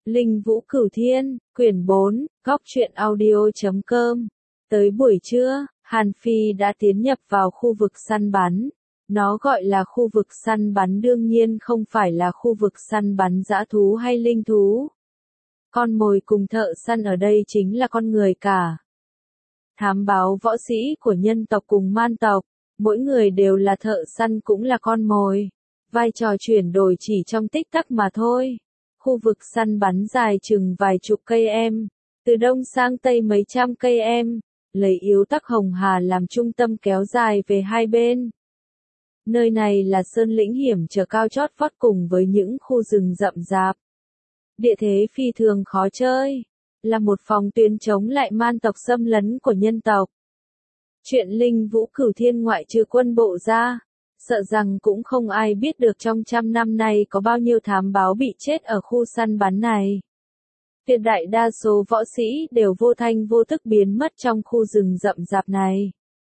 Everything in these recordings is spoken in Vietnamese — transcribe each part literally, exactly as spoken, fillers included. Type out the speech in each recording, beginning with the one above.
Linh Vũ Cửu Thiên, quyển bốn, góc truyện audio chấm com. Tới buổi trưa, Hàn Phi đã tiến nhập vào khu vực săn bắn. Nó gọi là khu vực săn bắn đương nhiên không phải là khu vực săn bắn dã thú hay linh thú. Con mồi cùng thợ săn ở đây chính là con người cả. Thám báo võ sĩ của nhân tộc cùng man tộc, mỗi người đều là thợ săn cũng là con mồi. Vai trò chuyển đổi chỉ trong tích tắc mà thôi. Khu vực săn bắn dài chừng vài chục cây em, từ đông sang tây mấy trăm cây em, lấy yếu tắc Hồng Hà làm trung tâm kéo dài về hai bên. Nơi này là sơn lĩnh hiểm trở cao chót vót cùng với những khu rừng rậm rạp. Địa thế phi thường khó chơi, là một phòng tuyến chống lại man tộc xâm lấn của nhân tộc. Chuyện Linh Vũ Cửu Thiên ngoại trừ quân bộ ra, sợ rằng cũng không ai biết được trong trăm năm nay có bao nhiêu thám báo bị chết ở khu săn bắn này. Tuyệt đại đa số võ sĩ đều vô thanh vô tức biến mất trong khu rừng rậm rạp này.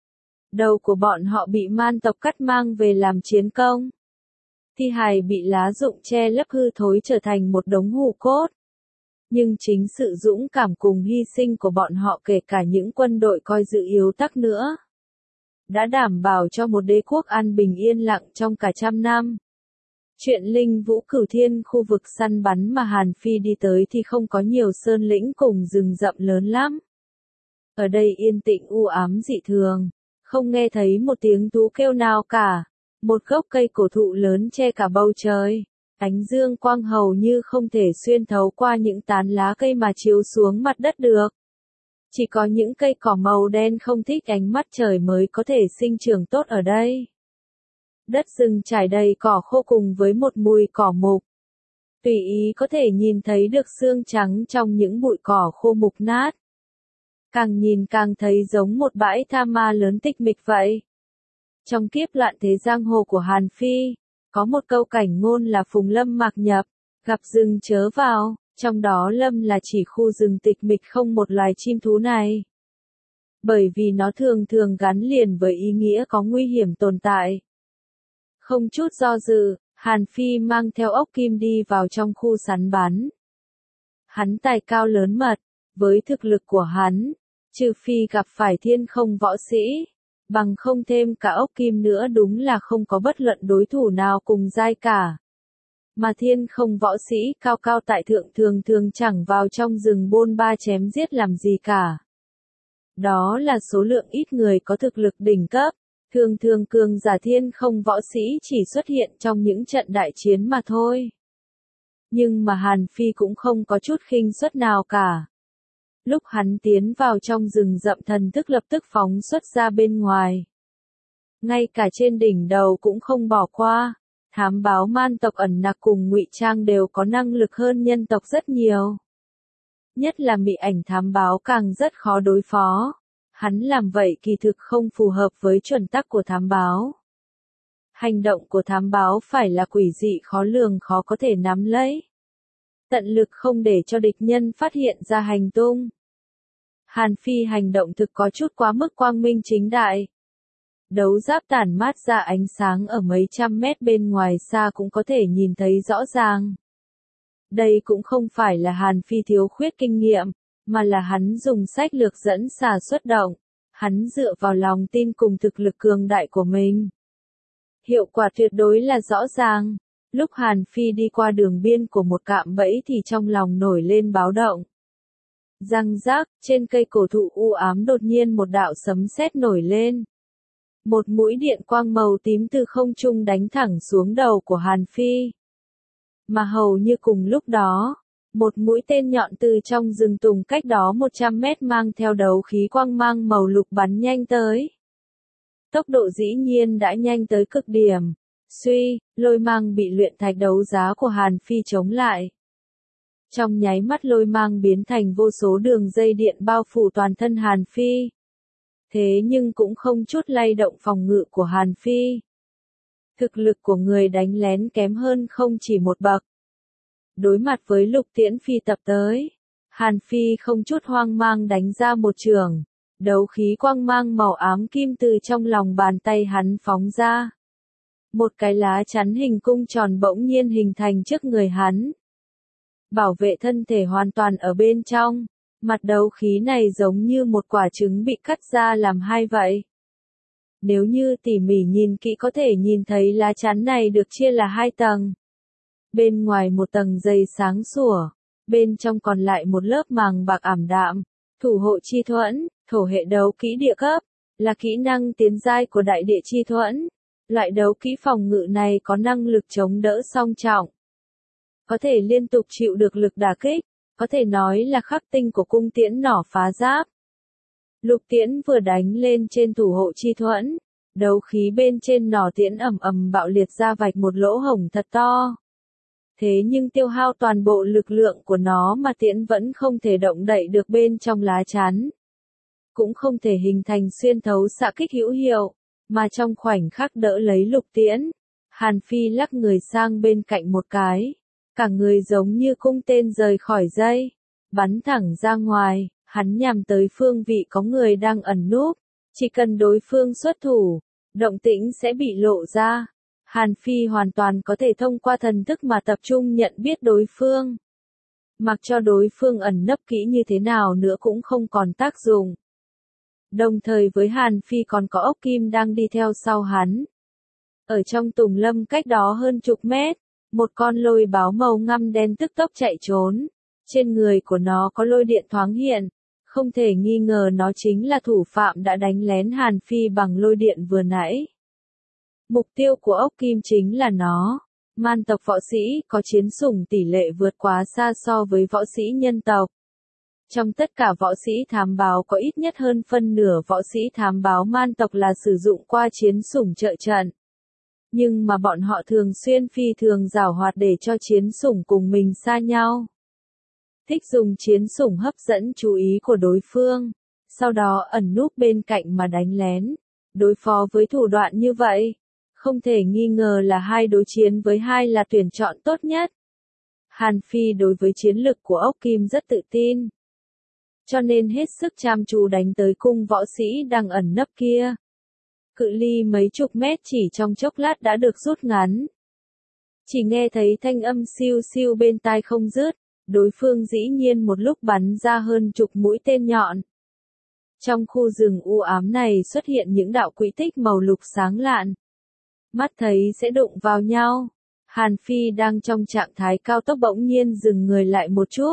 Đầu của bọn họ bị man tộc cắt mang về làm chiến công. Thi hài bị lá rụng che lấp hư thối trở thành một đống hù cốt. Nhưng chính sự dũng cảm cùng hy sinh của bọn họ kể cả những quân đội coi dự yếu tắc nữa, đã đảm bảo cho một đế quốc an bình yên lặng trong cả trăm năm. Chuyện Linh Vũ Cửu Thiên khu vực săn bắn mà Hàn Phi đi tới thì không có nhiều sơn lĩnh cùng rừng rậm lớn lắm. Ở đây yên tĩnh u ám dị thường, không nghe thấy một tiếng thú kêu nào cả. Một gốc cây cổ thụ lớn che cả bầu trời, ánh dương quang hầu như không thể xuyên thấu qua những tán lá cây mà chiếu xuống mặt đất được. Chỉ có những cây cỏ màu đen không thích ánh mắt trời mới có thể sinh trưởng tốt ở đây. Đất rừng trải đầy cỏ khô cùng với một mùi cỏ mục. Tùy ý có thể nhìn thấy được xương trắng trong những bụi cỏ khô mục nát. Càng nhìn càng thấy giống một bãi tha ma lớn tịch mịch vậy. Trong kiếp loạn thế giang hồ của Hàn Phi, có một câu cảnh ngôn là phùng lâm mạc nhập, gặp rừng chớ vào. Trong đó lâm là chỉ khu rừng tịch mịch không một loài chim thú này. Bởi vì nó thường thường gắn liền với ý nghĩa có nguy hiểm tồn tại. Không chút do dự, Hàn Phi mang theo ốc kim đi vào trong khu săn bắn. Hắn tài cao lớn mật, với thực lực của hắn, trừ phi gặp phải thiên không võ sĩ, bằng không thêm cả ốc kim nữa đúng là không có bất luận đối thủ nào cùng giai cả. Mà thiên không võ sĩ cao cao tại thượng thường thường chẳng vào trong rừng bôn ba chém giết làm gì cả. Đó là số lượng ít người có thực lực đỉnh cấp, thường thường cường giả thiên không võ sĩ chỉ xuất hiện trong những trận đại chiến mà thôi. Nhưng mà Hàn Phi cũng không có chút khinh suất nào cả. Lúc hắn tiến vào trong rừng rậm thần thức lập tức phóng xuất ra bên ngoài. Ngay cả trên đỉnh đầu cũng không bỏ qua. Thám báo man tộc ẩn nặc cùng ngụy trang đều có năng lực hơn nhân tộc rất nhiều. Nhất là mị ảnh thám báo càng rất khó đối phó. Hắn làm vậy kỳ thực không phù hợp với chuẩn tắc của thám báo. Hành động của thám báo phải là quỷ dị khó lường khó có thể nắm lấy. Tận lực không để cho địch nhân phát hiện ra hành tung. Hàn Phi hành động thực có chút quá mức quang minh chính đại. Đấu giáp tản mát ra ánh sáng ở mấy trăm mét bên ngoài xa cũng có thể nhìn thấy rõ ràng. Đây cũng không phải là Hàn Phi thiếu khuyết kinh nghiệm, mà là hắn dùng sách lược dẫn xà xuất động. Hắn dựa vào lòng tin cùng thực lực cường đại của mình. Hiệu quả tuyệt đối là rõ ràng. Lúc Hàn Phi đi qua đường biên của một cạm bẫy thì trong lòng nổi lên báo động. Răng rác, trên cây cổ thụ u ám đột nhiên một đạo sấm sét nổi lên. Một mũi điện quang màu tím từ không trung đánh thẳng xuống đầu của Hàn Phi. Mà hầu như cùng lúc đó, một mũi tên nhọn từ trong rừng tùng cách đó một trăm mét mang theo đấu khí quang mang màu lục bắn nhanh tới. Tốc độ dĩ nhiên đã nhanh tới cực điểm. Suy, lôi mang bị luyện thạch đấu giá của Hàn Phi chống lại. Trong nháy mắt lôi mang biến thành vô số đường dây điện bao phủ toàn thân Hàn Phi. Thế nhưng cũng không chút lay động phòng ngự của Hàn Phi. Thực lực của người đánh lén kém hơn không chỉ một bậc. Đối mặt với Lục Tiễn Phi tập tới, Hàn Phi không chút hoang mang đánh ra một chưởng, đấu khí quang mang màu ám kim từ trong lòng bàn tay hắn phóng ra. Một cái lá chắn hình cung tròn bỗng nhiên hình thành trước người hắn. bảo vệ thân thể hoàn toàn ở bên trong. Mặt đấu khí này giống như một quả trứng bị cắt ra làm hai vậy. Nếu như tỉ mỉ nhìn kỹ có thể nhìn thấy lá chắn này được chia là hai tầng. Bên ngoài một tầng dày sáng sủa, bên trong còn lại một lớp màng bạc ảm đạm. Thủ hộ chi thuẫn, thổ hệ đấu kỹ địa cấp, là kỹ năng tiến giai của đại địa chi thuẫn. Loại đấu kỹ phòng ngự này có năng lực chống đỡ song trọng. Có thể liên tục chịu được lực đả kích, có thể nói là khắc tinh của cung tiễn nỏ phá giáp. Lục tiễn vừa đánh lên trên thủ hộ chi thuẫn, đấu khí bên trên nỏ tiễn ầm ầm bạo liệt ra vạch một lỗ hổng thật to. Thế nhưng tiêu hao toàn bộ lực lượng của nó mà tiễn vẫn không thể động đậy được bên trong lá chắn. Cũng không thể hình thành xuyên thấu xạ kích hữu hiệu, mà trong khoảnh khắc đỡ lấy lục tiễn. Hàn Phi lắc người sang bên cạnh một cái, cả người giống như cung tên rời khỏi dây, bắn thẳng ra ngoài, hắn nhằm tới phương vị có người đang ẩn núp, chỉ cần đối phương xuất thủ, động tĩnh sẽ bị lộ ra. Hàn Phi hoàn toàn có thể thông qua thần thức mà tập trung nhận biết đối phương. Mặc cho đối phương ẩn nấp kỹ như thế nào nữa cũng không còn tác dụng. Đồng thời với Hàn Phi còn có ốc kim đang đi theo sau hắn. Ở trong tùng lâm cách đó hơn chục mét, một con lôi báo màu ngăm đen tức tốc chạy trốn. Trên người của nó có lôi điện thoáng hiện. Không thể nghi ngờ nó chính là thủ phạm đã đánh lén Hàn Phi bằng lôi điện vừa nãy. Mục tiêu của ốc kim chính là nó. Man tộc võ sĩ có chiến sủng tỷ lệ vượt quá xa so với võ sĩ nhân tộc. Trong tất cả võ sĩ thám báo có ít nhất hơn phân nửa võ sĩ thám báo man tộc là sử dụng qua chiến sủng trợ trận. Nhưng mà bọn họ thường xuyên phi thường giảo hoạt để cho chiến sủng cùng mình xa nhau. Thích dùng chiến sủng hấp dẫn chú ý của đối phương, sau đó ẩn núp bên cạnh mà đánh lén. Đối phó với thủ đoạn như vậy, không thể nghi ngờ là hai đối chiến với hai là tuyển chọn tốt nhất. Hàn Phi đối với chiến lực của ốc kim rất tự tin, cho nên hết sức chăm chú đánh tới cung võ sĩ đang ẩn nấp kia. Cự ly mấy chục mét chỉ trong chốc lát đã được rút ngắn. Chỉ nghe thấy thanh âm siêu siêu bên tai không dứt, đối phương dĩ nhiên một lúc bắn ra hơn chục mũi tên nhọn. Trong khu rừng u ám này xuất hiện những đạo quỹ tích màu lục sáng lạn. Mắt thấy sẽ đụng vào nhau. Hàn Phi đang trong trạng thái cao tốc bỗng nhiên dừng người lại một chút.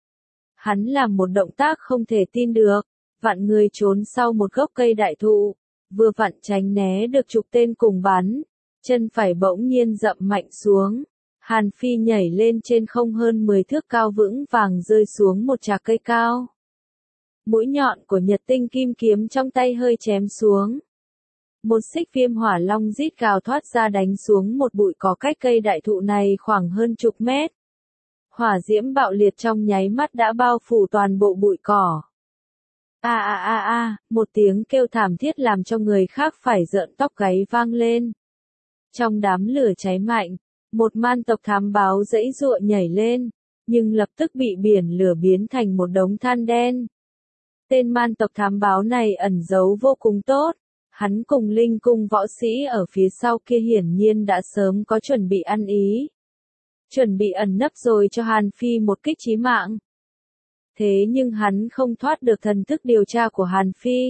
Hắn làm một động tác không thể tin được, vặn người trốn sau một gốc cây đại thụ, vừa vặn tránh né được chục tên cùng bắn, chân phải bỗng nhiên dậm mạnh xuống. Hàn Phi nhảy lên trên không hơn mười thước cao vững vàng rơi xuống một trạc cây cao. Mũi nhọn của nhật tinh kim kiếm trong tay hơi chém xuống. Một xích viêm hỏa long rít gào thoát ra đánh xuống một bụi cỏ cách cây đại thụ này khoảng hơn chục mét. Hỏa diễm bạo liệt trong nháy mắt đã bao phủ toàn bộ bụi cỏ. A a a a, một tiếng kêu thảm thiết làm cho người khác phải rợn tóc gáy vang lên. Trong đám lửa cháy mạnh, một man tộc thám báo dãy dụa nhảy lên, nhưng lập tức bị biển lửa biến thành một đống than đen. Tên man tộc thám báo này ẩn giấu vô cùng tốt. Hắn cùng linh cung võ sĩ ở phía sau kia hiển nhiên đã sớm có chuẩn bị ăn ý. Chuẩn bị ẩn nấp rồi cho Hàn Phi một kích chí mạng. Thế nhưng hắn không thoát được thần thức điều tra của Hàn Phi.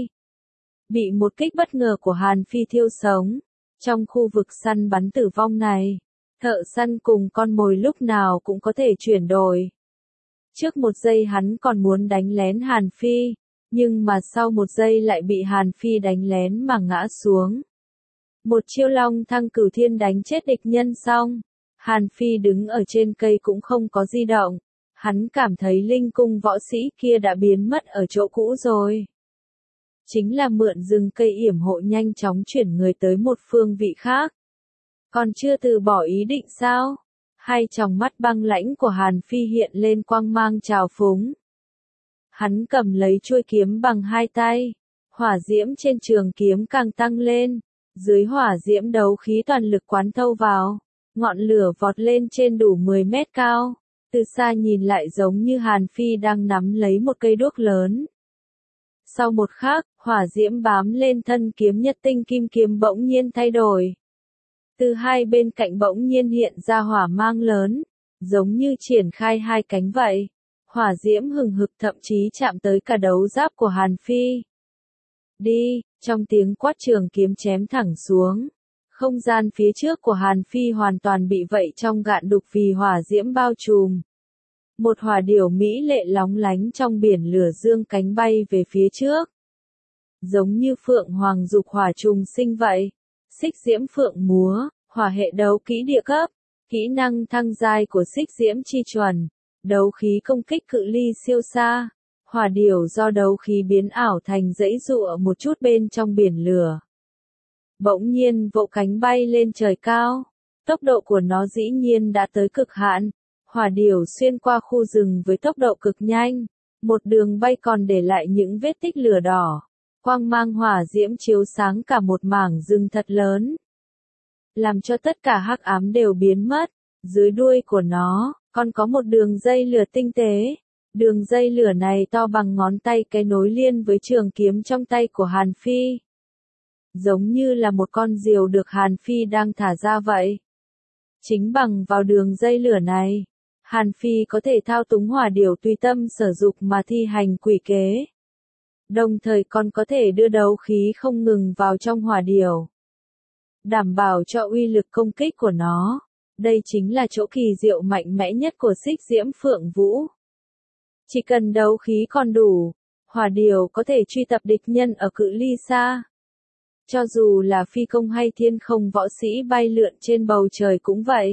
Bị một kích bất ngờ của Hàn Phi thiêu sống. Trong khu vực săn bắn tử vong này, thợ săn cùng con mồi lúc nào cũng có thể chuyển đổi. Trước một giây hắn còn muốn đánh lén Hàn Phi. Nhưng mà sau một giây lại bị Hàn Phi đánh lén mà ngã xuống. Một chiêu long thăng cửu thiên đánh chết địch nhân xong. Hàn Phi đứng ở trên cây cũng không có di động. Hắn cảm thấy linh cung võ sĩ kia đã biến mất ở chỗ cũ rồi. Chính là mượn rừng cây yểm hộ nhanh chóng chuyển người tới một phương vị khác. Còn chưa từ bỏ ý định sao? Hai tròng mắt băng lãnh của Hàn Phi hiện lên quang mang trào phúng. Hắn cầm lấy chuôi kiếm bằng hai tay. Hỏa diễm trên trường kiếm càng tăng lên. Dưới hỏa diễm đấu khí toàn lực quán thâu vào. Ngọn lửa vọt lên trên đủ mười mét cao. Từ xa nhìn lại giống như Hàn Phi đang nắm lấy một cây đuốc lớn. Sau một khắc, hỏa diễm bám lên thân kiếm nhật tinh kim kiếm bỗng nhiên thay đổi. Từ hai bên cạnh bỗng nhiên hiện ra hỏa mang lớn. giống như triển khai hai cánh vậy. Hỏa diễm hừng hực thậm chí chạm tới cả đấu giáp của Hàn Phi. Đi, trong tiếng quát trường kiếm chém thẳng xuống. Không gian phía trước của Hàn Phi hoàn toàn bị vậy trong gạn đục vì hỏa diễm bao trùm. Một hỏa điểu mỹ lệ lóng lánh trong biển lửa dương cánh bay về phía trước. Giống như phượng hoàng dục hỏa trùng sinh vậy. Xích diễm phượng múa, hỏa hệ đấu kỹ địa cấp. Kỹ năng thăng giai của xích diễm chi chuẩn. Đấu khí công kích cự ly siêu xa. Hỏa điểu do đấu khí biến ảo thành dãy dụa một chút bên trong biển lửa. Bỗng nhiên vỗ cánh bay lên trời cao. Tốc độ của nó dĩ nhiên đã tới cực hạn. Hỏa điểu xuyên qua khu rừng với tốc độ cực nhanh. Một đường bay còn để lại những vết tích lửa đỏ. Quang mang hỏa diễm chiếu sáng cả một mảng rừng thật lớn. Làm cho tất cả hắc ám đều biến mất. Dưới đuôi của nó, còn có một đường dây lửa tinh tế. Đường dây lửa này to bằng ngón tay cái nối liên với trường kiếm trong tay của Hàn Phi. Giống như là một con diều được Hàn Phi đang thả ra vậy. Chính bằng vào đường dây lửa này, Hàn Phi có thể thao túng hỏa điểu tùy tâm sở dục mà thi hành quỷ kế. Đồng thời còn có thể đưa đấu khí không ngừng vào trong hỏa điểu. Đảm bảo cho uy lực công kích của nó. Đây chính là chỗ kỳ diệu mạnh mẽ nhất của xích diễm phượng vũ. Chỉ cần đấu khí còn đủ, hỏa điểu có thể truy tập địch nhân ở cự ly xa. Cho dù là phi công hay thiên không võ sĩ bay lượn trên bầu trời cũng vậy.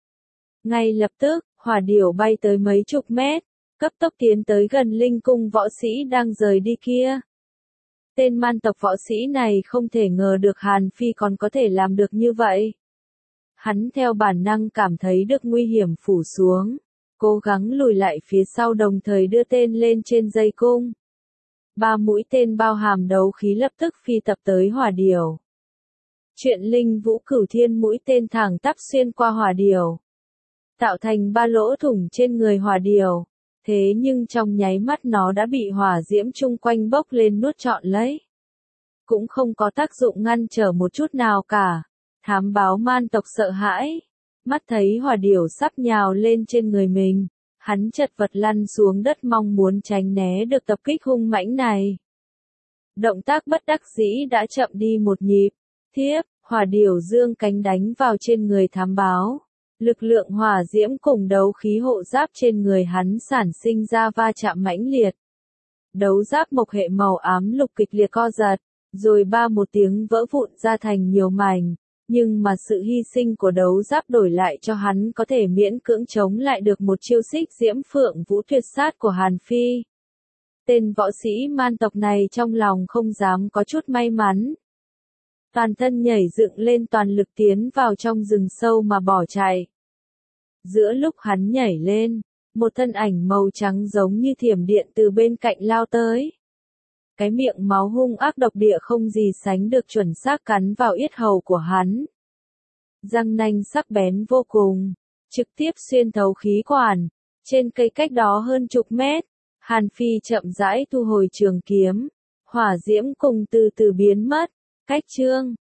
Ngay lập tức, hỏa điểu bay tới mấy chục mét, cấp tốc tiến tới gần linh cung võ sĩ đang rời đi kia. Tên man tộc võ sĩ này không thể ngờ được Hàn Phi còn có thể làm được như vậy. Hắn theo bản năng cảm thấy được nguy hiểm phủ xuống, cố gắng lùi lại phía sau đồng thời đưa tên lên trên dây cung. Ba mũi tên bao hàm đấu khí lập tức phi tập tới hỏa điểu. Chuyện linh vũ cửu thiên mũi tên thẳng tắp xuyên qua hỏa điểu, tạo thành ba lỗ thủng trên người hỏa điểu. Thế nhưng trong nháy mắt nó đã bị hỏa diễm chung quanh bốc lên nuốt trọn lấy. Cũng không có tác dụng ngăn trở một chút nào cả. Thám báo man tộc sợ hãi. Mắt thấy hỏa điểu sắp nhào lên trên người mình. Hắn chật vật lăn xuống đất mong muốn tránh né được tập kích hung mãnh này. Động tác bất đắc dĩ đã chậm đi một nhịp. Thiếp, hỏa điểu dương cánh đánh vào trên người thám báo. Lực lượng hỏa diễm cùng đấu khí hộ giáp trên người hắn sản sinh ra va chạm mãnh liệt. Đấu giáp mộc hệ màu ám lục kịch liệt co giật, rồi ba một tiếng vỡ vụn ra thành nhiều mảnh. Nhưng mà sự hy sinh của đấu giáp đổi lại cho hắn có thể miễn cưỡng chống lại được một chiêu xích diễm phượng vũ tuyệt sát của Hàn Phi. Tên võ sĩ man tộc này trong lòng không dám có chút may mắn. Toàn thân nhảy dựng lên toàn lực tiến vào trong rừng sâu mà bỏ chạy. Giữa lúc hắn nhảy lên, một thân ảnh màu trắng giống như thiểm điện từ bên cạnh lao tới. Cái miệng máu hung ác độc địa không gì sánh được chuẩn xác cắn vào yết hầu của hắn. Răng nanh sắc bén vô cùng, trực tiếp xuyên thấu khí quản. Trên cây cách đó hơn chục mét, Hàn Phi chậm rãi thu hồi trường kiếm. Hỏa diễm cùng từ từ biến mất. Cách chương